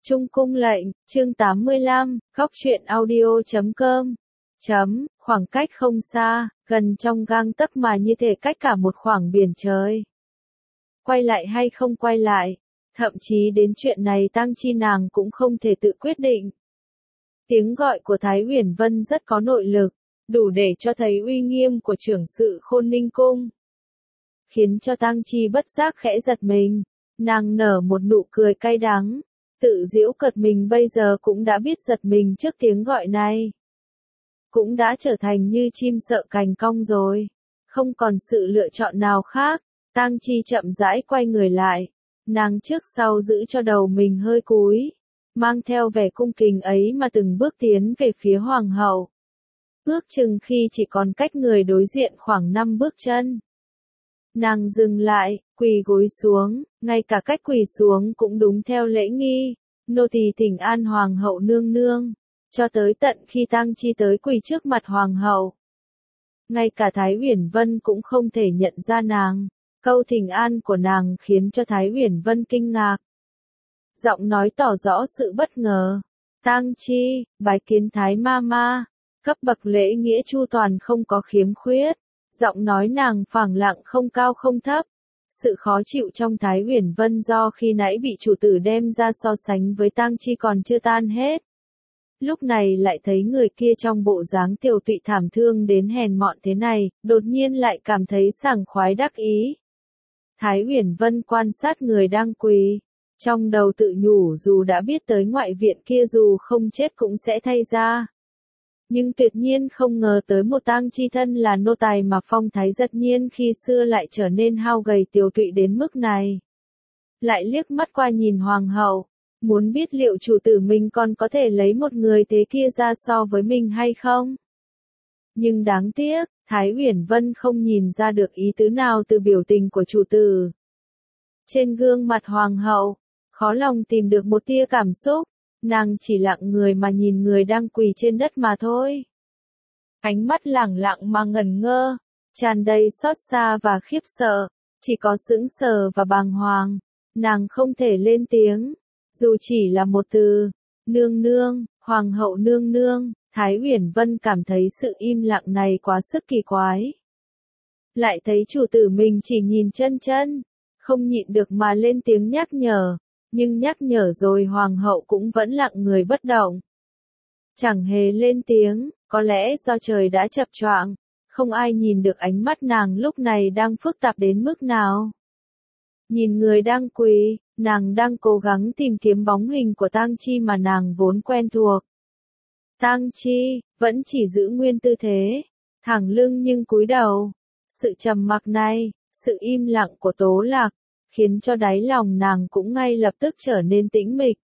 Trung cung lệnh, chương 85, góc truyện audio.com. Khoảng cách không xa, gần trong gang tấc mà như thể cách cả một khoảng biển trời. Quay lại hay không quay lại, thậm chí đến chuyện này Tang Chi nàng cũng không thể tự quyết định. Tiếng gọi của Thái Uyển Vân rất có nội lực, đủ để cho thấy uy nghiêm của trưởng sự Khôn Ninh cung. Khiến cho Tang Chi bất giác khẽ giật mình, nàng nở một nụ cười cay đắng. Tự giễu cợt mình bây giờ cũng đã biết giật mình trước tiếng gọi này. Cũng đã trở thành như chim sợ cành cong rồi. Không còn sự lựa chọn nào khác. Tang Chi chậm rãi quay người lại. Nàng trước sau giữ cho đầu mình hơi cúi. Mang theo vẻ cung kính ấy mà từng bước tiến về phía hoàng hậu. Ước chừng khi chỉ còn cách người đối diện khoảng 5 bước chân. Nàng dừng lại, quỳ gối xuống, ngay cả cách quỳ xuống cũng đúng theo lễ nghi. Nô tỳ thỉnh an hoàng hậu nương nương, cho tới tận khi Tang Chi tới quỳ trước mặt hoàng hậu. Ngay cả Thái Uyển Vân cũng không thể nhận ra nàng. Câu thỉnh an của nàng khiến cho Thái Uyển Vân kinh ngạc. Giọng nói tỏ rõ sự bất ngờ. Tang Chi, bái kiến Thái ma ma, cấp bậc lễ nghĩa chu toàn không có khiếm khuyết. Giọng nói nàng phẳng lặng không cao không thấp. Sự khó chịu trong Thái Uyển Vân do khi nãy bị chủ tử đem ra so sánh với Tang Chi còn chưa tan hết. Lúc này lại thấy người kia trong bộ dáng tiều tụy thảm thương đến hèn mọn thế này, đột nhiên lại cảm thấy sảng khoái đắc ý. Thái Uyển Vân quan sát người đang quỳ, trong đầu tự nhủ dù đã biết tới ngoại viện kia dù không chết cũng sẽ thay ra. Nhưng tuyệt nhiên không ngờ tới một Tang Chi thân là nô tài mà phong thái giật nhiên khi xưa lại trở nên hao gầy tiều tụy đến mức này. Lại liếc mắt qua nhìn hoàng hậu, muốn biết liệu chủ tử mình còn có thể lấy một người thế kia ra so với mình hay không. Nhưng đáng tiếc, Thái Uyển Vân không nhìn ra được ý tứ nào từ biểu tình của chủ tử. Trên gương mặt hoàng hậu, khó lòng tìm được một tia cảm xúc. Nàng chỉ lặng người mà nhìn người đang quỳ trên đất mà thôi. Ánh mắt lẳng lặng mà ngẩn ngơ, tràn đầy xót xa và khiếp sợ, chỉ có sững sờ và bàng hoàng. Nàng không thể lên tiếng, dù chỉ là một từ, nương nương, hoàng hậu nương nương. Thái Uyển Vân cảm thấy sự im lặng này quá sức kỳ quái. Lại thấy chủ tử mình chỉ nhìn chân chân, không nhịn được mà lên tiếng nhắc nhở. Nhưng nhắc nhở rồi hoàng hậu cũng vẫn lặng người bất động. Chẳng hề lên tiếng, có lẽ do trời đã chập choạng, không ai nhìn được ánh mắt nàng lúc này đang phức tạp đến mức nào. Nhìn người đang quỳ, nàng đang cố gắng tìm kiếm bóng hình của Tang Chi mà nàng vốn quen thuộc. Tang Chi, vẫn chỉ giữ nguyên tư thế, thẳng lưng nhưng cúi đầu. Sự trầm mặc này, sự im lặng của Tố Lạc, khiến cho đáy lòng nàng cũng ngay lập tức trở nên tĩnh mịch.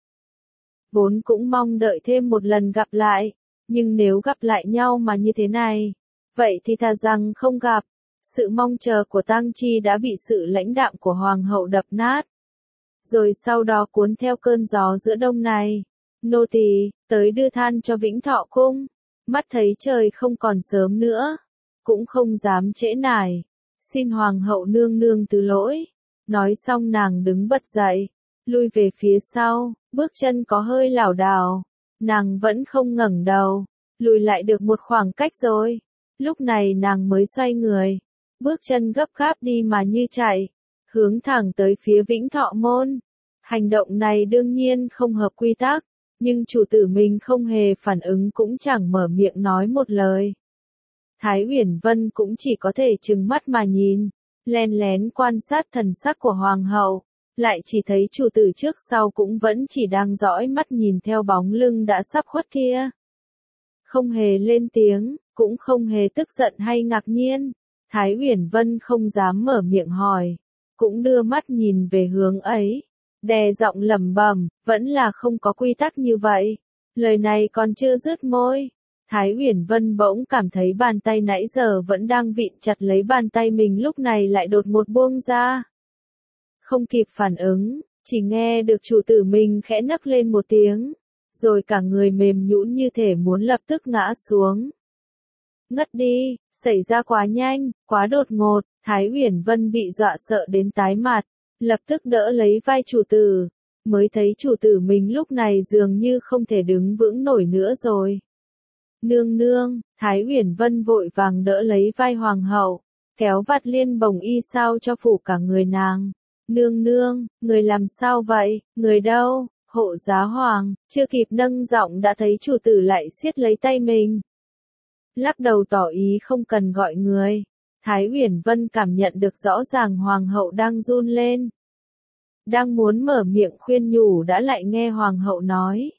Vốn cũng mong đợi thêm một lần gặp lại, nhưng nếu gặp lại nhau mà như thế này, vậy thì thà rằng không gặp. Sự mong chờ của Tang Chi đã bị sự lãnh đạm của hoàng hậu đập nát. Rồi sau đó cuốn theo cơn gió giữa đông này, nô tỳ tới đưa than cho Vĩnh Thọ cung. Mắt thấy trời không còn sớm nữa, cũng không dám trễ nải, xin hoàng hậu nương nương thứ lỗi. Nói xong nàng đứng bật dậy, lui về phía sau, bước chân có hơi lảo đảo. Nàng vẫn không ngẩng đầu, lùi lại được một khoảng cách rồi. Lúc này nàng mới xoay người, bước chân gấp gáp đi mà như chạy, hướng thẳng tới phía Vĩnh Thọ môn. Hành động này đương nhiên không hợp quy tắc, nhưng chủ tử mình không hề phản ứng cũng chẳng mở miệng nói một lời. Thái Uyển Vân cũng chỉ có thể trừng mắt mà nhìn. Len lén quan sát thần sắc của hoàng hậu, lại chỉ thấy chủ tử trước sau cũng vẫn chỉ đang dõi mắt nhìn theo bóng lưng đã sắp khuất kia. Không hề lên tiếng, cũng không hề tức giận hay ngạc nhiên. Thái Uyển Vân không dám mở miệng hỏi, cũng đưa mắt nhìn về hướng ấy, đè giọng lẩm bẩm, vẫn là không có quy tắc như vậy. Lời này còn chưa dứt môi, Thái Uyển Vân bỗng cảm thấy bàn tay nãy giờ vẫn đang vịn chặt lấy bàn tay mình lúc này lại đột ngột buông ra. Không kịp phản ứng, chỉ nghe được chủ tử mình khẽ nấc lên một tiếng, rồi cả người mềm nhũn như thể muốn lập tức ngã xuống. Ngất đi, xảy ra quá nhanh, quá đột ngột. Thái Uyển Vân bị dọa sợ đến tái mặt, lập tức đỡ lấy vai chủ tử, mới thấy chủ tử mình lúc này dường như không thể đứng vững nổi nữa rồi. Nương nương, Thái Uyển Vân vội vàng đỡ lấy vai hoàng hậu, kéo vạt liên bồng y sao cho phủ cả người nàng. Nương nương, người làm sao vậy, người đâu, hộ giá hoàng, chưa kịp nâng giọng đã thấy chủ tử lại siết lấy tay mình. Lắc đầu tỏ ý không cần gọi người. Thái Uyển Vân cảm nhận được rõ ràng hoàng hậu đang run lên. Đang muốn mở miệng khuyên nhủ đã lại nghe hoàng hậu nói.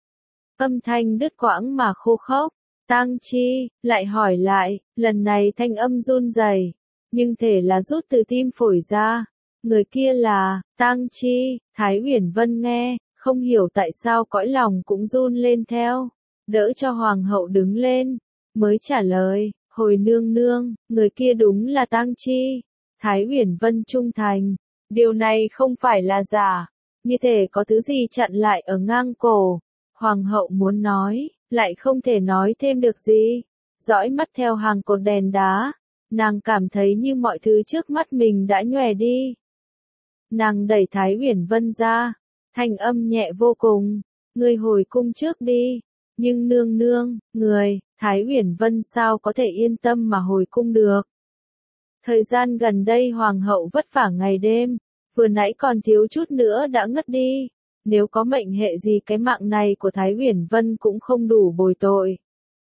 Âm thanh đứt quãng mà khô khốc. Tang Chi, lại hỏi lại, lần này thanh âm run rẩy, nhưng thể là rút từ tim phổi ra. Người kia là, Tang Chi, Thái Uyển Vân nghe, không hiểu tại sao cõi lòng cũng run lên theo. Đỡ cho hoàng hậu đứng lên, mới trả lời, hồi nương nương, người kia đúng là Tang Chi. Thái Uyển Vân trung thành, điều này không phải là giả, như thể có thứ gì chặn lại ở ngang cổ. Hoàng hậu muốn nói, lại không thể nói thêm được gì. Dõi mắt theo hàng cột đèn đá, nàng cảm thấy như mọi thứ trước mắt mình đã nhòe đi. Nàng đẩy Thái Uyển Vân ra, thanh âm nhẹ vô cùng, ngươi hồi cung trước đi. Nhưng nương nương, người, Thái Uyển Vân sao có thể yên tâm mà hồi cung được. Thời gian gần đây hoàng hậu vất vả ngày đêm, vừa nãy còn thiếu chút nữa đã ngất đi. Nếu có mệnh hệ gì cái mạng này của Thái Uyển Vân cũng không đủ bồi tội.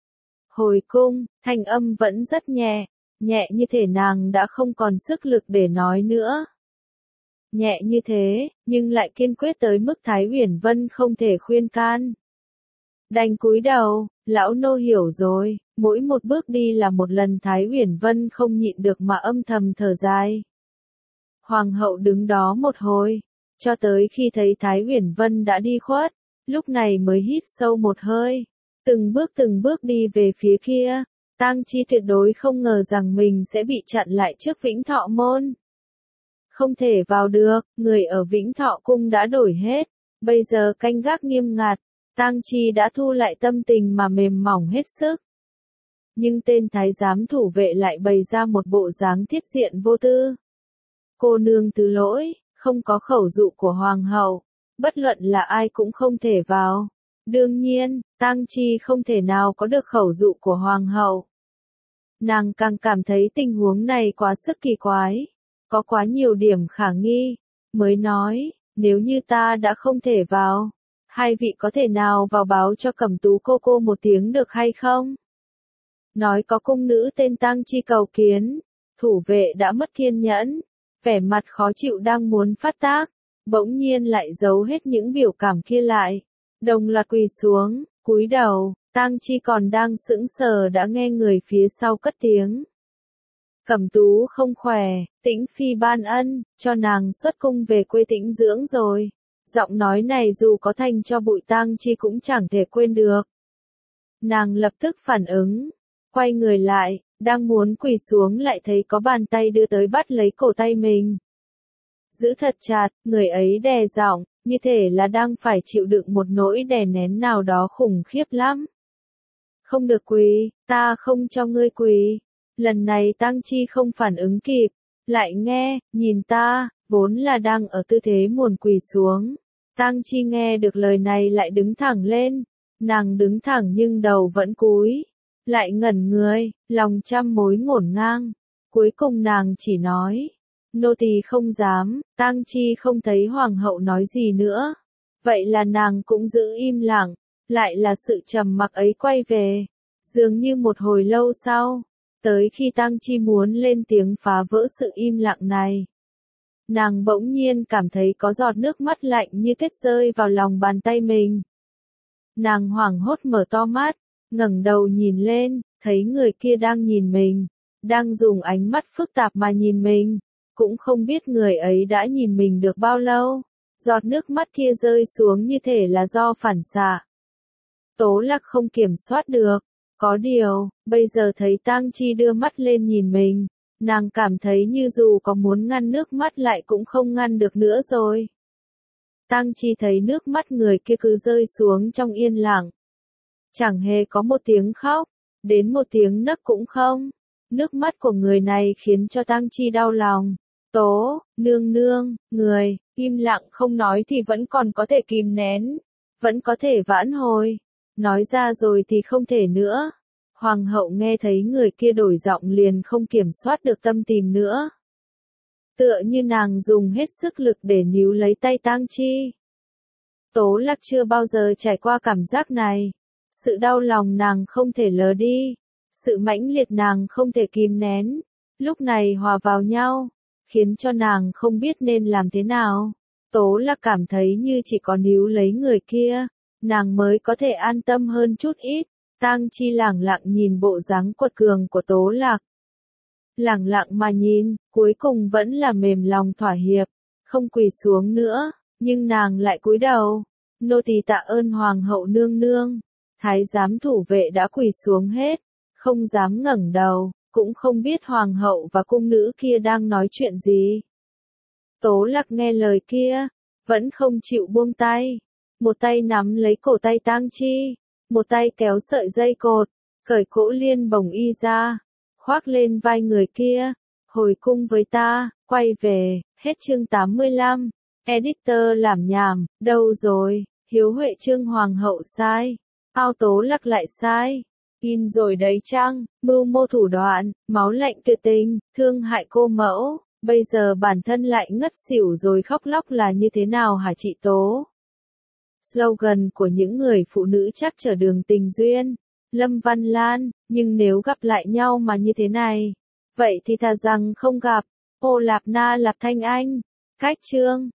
Hồi cung, thanh âm vẫn rất nhẹ, nhẹ như thể nàng đã không còn sức lực để nói nữa. Nhẹ như thế, nhưng lại kiên quyết tới mức Thái Uyển Vân không thể khuyên can. Đành cúi đầu, lão nô hiểu rồi, mỗi một bước đi là một lần. Thái Uyển Vân không nhịn được mà âm thầm thở dài. Hoàng hậu đứng đó một hồi, cho tới khi thấy Thái Uyển Vân đã đi khuất, lúc này mới hít sâu một hơi, từng bước đi về phía kia. Tang Chi tuyệt đối không ngờ rằng mình sẽ bị chặn lại trước Vĩnh Thọ môn. Không thể vào được, người ở Vĩnh Thọ cung đã đổi hết, bây giờ canh gác nghiêm ngặt. Tang Chi đã thu lại tâm tình mà mềm mỏng hết sức. Nhưng tên thái giám thủ vệ lại bày ra một bộ dáng thiết diện vô tư. Cô nương thứ lỗi, không có khẩu dụ của hoàng hậu, bất luận là ai cũng không thể vào. Đương nhiên, Tang Chi không thể nào có được khẩu dụ của hoàng hậu. Nàng càng cảm thấy tình huống này quá sức kỳ quái, có quá nhiều điểm khả nghi, mới nói, nếu như ta đã không thể vào, hai vị có thể nào vào báo cho Cẩm Tú cô một tiếng được hay không? Nói có cung nữ tên Tang Chi cầu kiến, thủ vệ đã mất kiên nhẫn, vẻ mặt khó chịu đang muốn phát tác, bỗng nhiên lại giấu hết những biểu cảm kia lại, đồng loạt quỳ xuống, cúi đầu. Tang Chi còn đang sững sờ đã nghe người phía sau cất tiếng. Cẩm Tú không khỏe, Tĩnh Phi ban ân, cho nàng xuất cung về quê tĩnh dưỡng rồi. Giọng nói này dù có thành cho bụi Tang Chi cũng chẳng thể quên được. Nàng lập tức phản ứng, quay người lại, đang muốn quỳ xuống lại thấy có bàn tay đưa tới bắt lấy cổ tay mình. Giữ thật chặt, người ấy đè giọng, như thể là đang phải chịu đựng một nỗi đè nén nào đó khủng khiếp lắm. Không được quỳ, ta không cho ngươi quỳ. Lần này Tang Chi không phản ứng kịp, lại nghe, nhìn ta, vốn là đang ở tư thế muồn quỳ xuống. Tang Chi nghe được lời này lại đứng thẳng lên, nàng đứng thẳng nhưng đầu vẫn cúi, lại ngẩn người, lòng trăm mối ngổn ngang. Cuối cùng nàng chỉ nói, nô tỳ không dám. Tang Chi không thấy hoàng hậu nói gì nữa, vậy là nàng cũng giữ im lặng. Lại là sự trầm mặc ấy quay về, dường như một hồi lâu sau, tới khi Tang Chi muốn lên tiếng phá vỡ sự im lặng này. Nàng bỗng nhiên cảm thấy có giọt nước mắt lạnh như tuyết rơi vào lòng bàn tay mình. Nàng hoảng hốt mở to mắt, ngẩng đầu nhìn lên, thấy người kia đang nhìn mình, đang dùng ánh mắt phức tạp mà nhìn mình, cũng không biết người ấy đã nhìn mình được bao lâu. Giọt nước mắt kia rơi xuống như thể là do phản xạ. Tố Lạc không kiểm soát được, có điều, bây giờ thấy Tang Chi đưa mắt lên nhìn mình, nàng cảm thấy như dù có muốn ngăn nước mắt lại cũng không ngăn được nữa rồi. Tang Chi thấy nước mắt người kia cứ rơi xuống trong yên lặng. Chẳng hề có một tiếng khóc, đến một tiếng nấc cũng không. Nước mắt của người này khiến cho Tang Chi đau lòng, Tố, nương nương, người, im lặng không nói thì vẫn còn có thể kìm nén, vẫn có thể vãn hồi. Nói ra rồi thì không thể nữa. Hoàng hậu nghe thấy người kia đổi giọng liền không kiểm soát được tâm tình nữa. Tựa như nàng dùng hết sức lực để níu lấy tay Tang Chi. Tố Lạc chưa bao giờ trải qua cảm giác này. Sự đau lòng nàng không thể lờ đi. Sự mãnh liệt nàng không thể kìm nén. Lúc này hòa vào nhau, khiến cho nàng không biết nên làm thế nào. Tố Lạc cảm thấy như chỉ có níu lấy người kia, nàng mới có thể an tâm hơn chút ít. Tang Chi lẳng lặng nhìn bộ dáng quật cường của Tố Lạc. Lẳng lặng mà nhìn, cuối cùng vẫn là mềm lòng thỏa hiệp, không quỳ xuống nữa, nhưng nàng lại cúi đầu. Nô tỳ tạ ơn hoàng hậu nương nương. Thái giám thủ vệ đã quỳ xuống hết, không dám ngẩng đầu, cũng không biết hoàng hậu và cung nữ kia đang nói chuyện gì. Tố Lạc nghe lời kia, vẫn không chịu buông tay. Một tay nắm lấy cổ tay Tang Chi, một tay kéo sợi dây cột, cởi cỗ liên bồng y ra, khoác lên vai người kia. Hồi cung với ta, quay về. Hết chương 85. Editor làm nhảm, đâu rồi? Hiếu Huệ chương hoàng hậu sai. Ao Tố Lạc lại sai. In rồi đấy chăng? Mưu mô thủ đoạn, máu lạnh tuyệt tình, thương hại cô mẫu. Bây giờ bản thân lại ngất xỉu rồi khóc lóc là như thế nào hả chị Tố? Slogan của những người phụ nữ chắc trở đường tình duyên. Lâm Văn Lan, nhưng nếu gặp lại nhau mà như thế này, vậy thì thà rằng không gặp. Ô Lạp Na Lạp Thanh Anh. Cách chương